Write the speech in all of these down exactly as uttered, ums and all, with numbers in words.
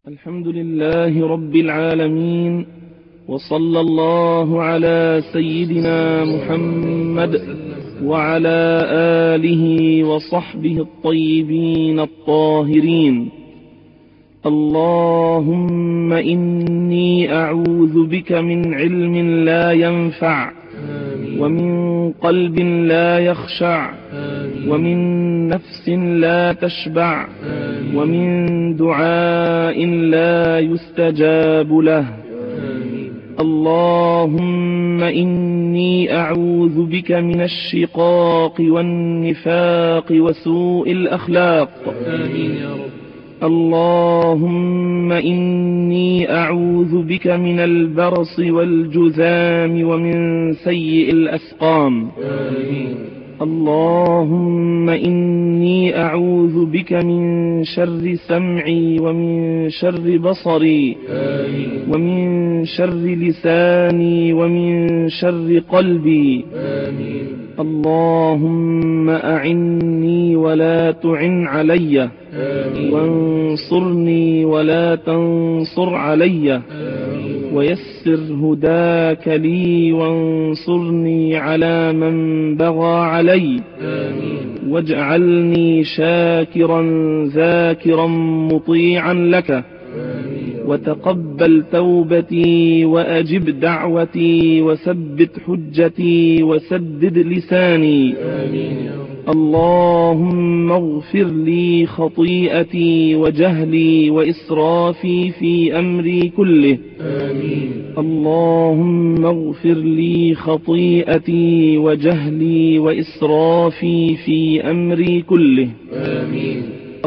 الحمد لله رب العالمين، وصلى الله على سيدنا محمد وعلى آله وصحبه الطيبين الطاهرين. اللهم إني أعوذ بك من علم لا ينفع، ومن قلب لا يخشع، ومن نفس لا تشبع، ومن دعاء لا يستجاب له. اللهم إني أعوذ بك من الشقاق والنفاق وسوء الأخلاق. آمين يا رب. اللهم إني أعوذ بك من البرص والجذام ومن سيء الأسقام. آمين. اللهم إني أعوذ بك من شر سمعي ومن شر بصري، آمين. ومن شر لساني ومن شر قلبي. آمين. اللهم أعني ولا تعن علي، آمين. وانصرني ولا تنصر علي، آمين. ويسر هداك لي وانصرني على من بغى علي. آمين. واجعلني شاكرا ذاكرا مطيعا لك. آمين. وتقبل توبتي وأجب دعوتي وثبت حجتي وسدد لساني. آمين يا رب. اللهم اغفر لي خطيئتي وجهلي وإسرافي في أمري كله. آمين. اللهم اغفر لي خطيئتي وجهلي وإسرافي في أمري كله. آمين.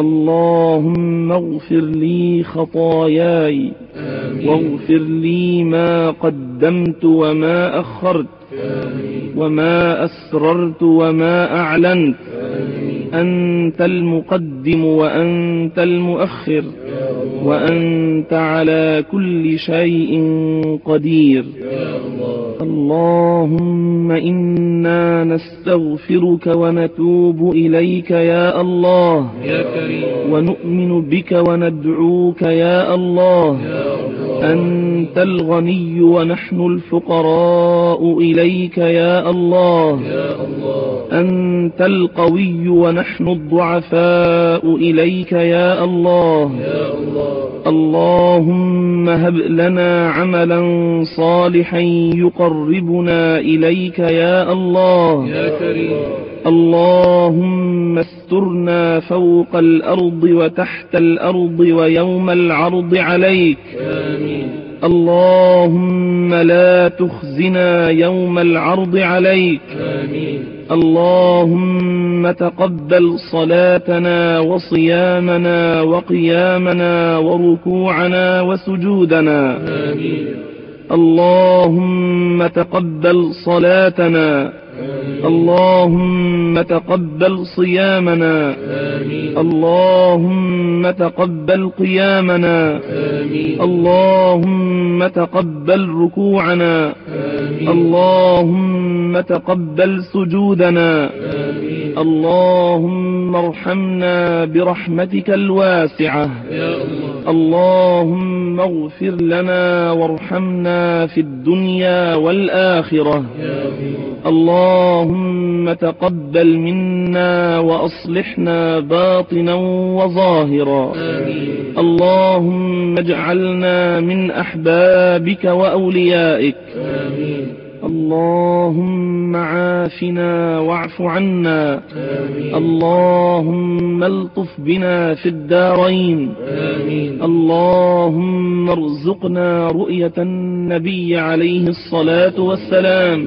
اللهم اغفر لي خطاياي، آمين. واغفر لي ما قدمت وما أخرت، آمين. وما أسررت وما أعلنت. آمين. أنت المقدم وأنت المؤخر، يا الله. وأنت على كل شيء قدير. يا الله. اللهم إنا نستغفرك ونتوب إليك يا الله، يا كريم. ونؤمن بك وندعوك يا الله. يا الله. أنت الغني ونحن الفقراء إليك يا الله. يا الله. أنت القوي ونحن الضعفاء إليك يا الله. يا الله. اللهم هب لنا عملا صالحا يقربنا إليك يا الله. يا كريم. اللهم استرنا فوق الأرض وتحت الأرض ويوم العرض عليك. آمين. اللهم لا تخزنا يوم العرض عليك. آمين. اللهم تقبل صلاتنا وصيامنا وقيامنا وركوعنا وسجودنا. آمين. اللهم تقبل صلاتنا. آمين. اللهم تقبل صيامنا. آمين. اللهم تقبل قيامنا. آمين. اللهم تقبل ركوعنا. آمين. اللهم تقبل سجودنا. آمين. اللهم ارحمنا برحمتك الواسعة. يا الله. اللهم اغفر لنا وارحمنا في الدنيا والآخرة. يا الله. اللهم تقبل منا وأصلحنا باطنا وظاهرا. آمين. اللهم اجعلنا من أحبابك وأوليائك. آمين. اللهم عافنا واعف عنا. آمين. اللهم الطف بنا في الدارين. آمين. اللهم ارزقنا رؤية النبي عليه الصلاة والسلام،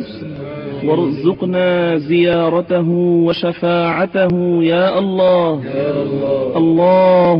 وارزقنا زيارته وشفاعته يا الله. يا الله.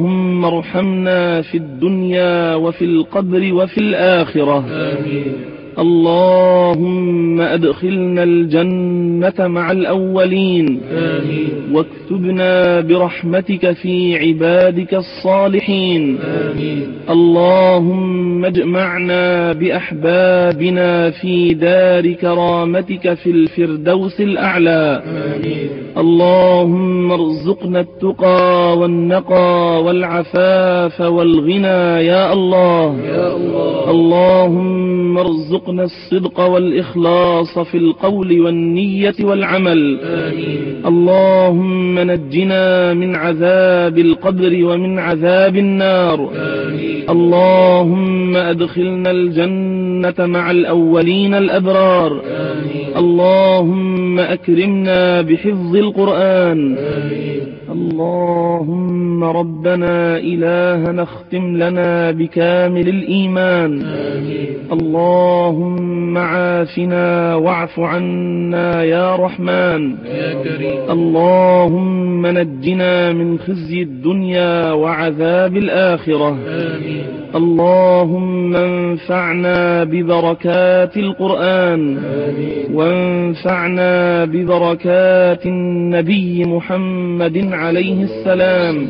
اللهم ارحمنا في الدنيا وفي القبر وفي الآخرة. آمين. اللهم أدخلنا الجنة مع الأولين آمين. واكتبنا برحمتك في عبادك الصالحين آمين. اللهم اجمعنا بأحبابنا في دار كرامتك في الفردوس الأعلى. آمين. اللهم ارزقنا التقى والنقى والعفاف والغنى يا الله. يا الله. اللهم ارزقنا الصدق والإخلاص في القول والنية والعمل. آمين. اللهم نجنا من عذاب القبر ومن عذاب النار. آمين. اللهم أدخلنا الجنة مع الأولين الأبرار. آمين. اللهم أكرمنا بحفظ القرآن. آمين. اللهم ربنا إلهنا اختم لنا بكامل الإيمان. آمين. اللهم عافنا واعف عنا يا رحمن. يا كريم. اللهم نجنا من خزي الدنيا وعذاب الآخرة. آمين. اللهم انفعنا ببركات القرآن. آمين. وانفعنا ببركات النبي محمد عليه السلام.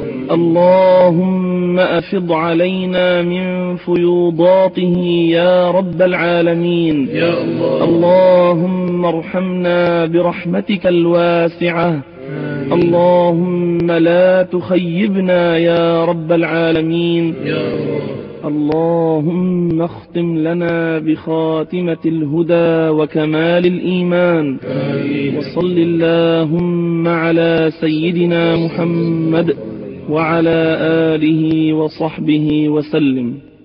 اللهم أفض علينا من فيوضاته يا رب العالمين. يا الله. اللهم ارحمنا برحمتك الواسعة. آمين. اللهم لا تخيبنا يا رب العالمين. يا الله. اللهم اختم لنا بخاتمة الهدى وكمال الإيمان. آمين. وصل اللهم على سيدنا محمد وعلى آله وصحبه وسلم.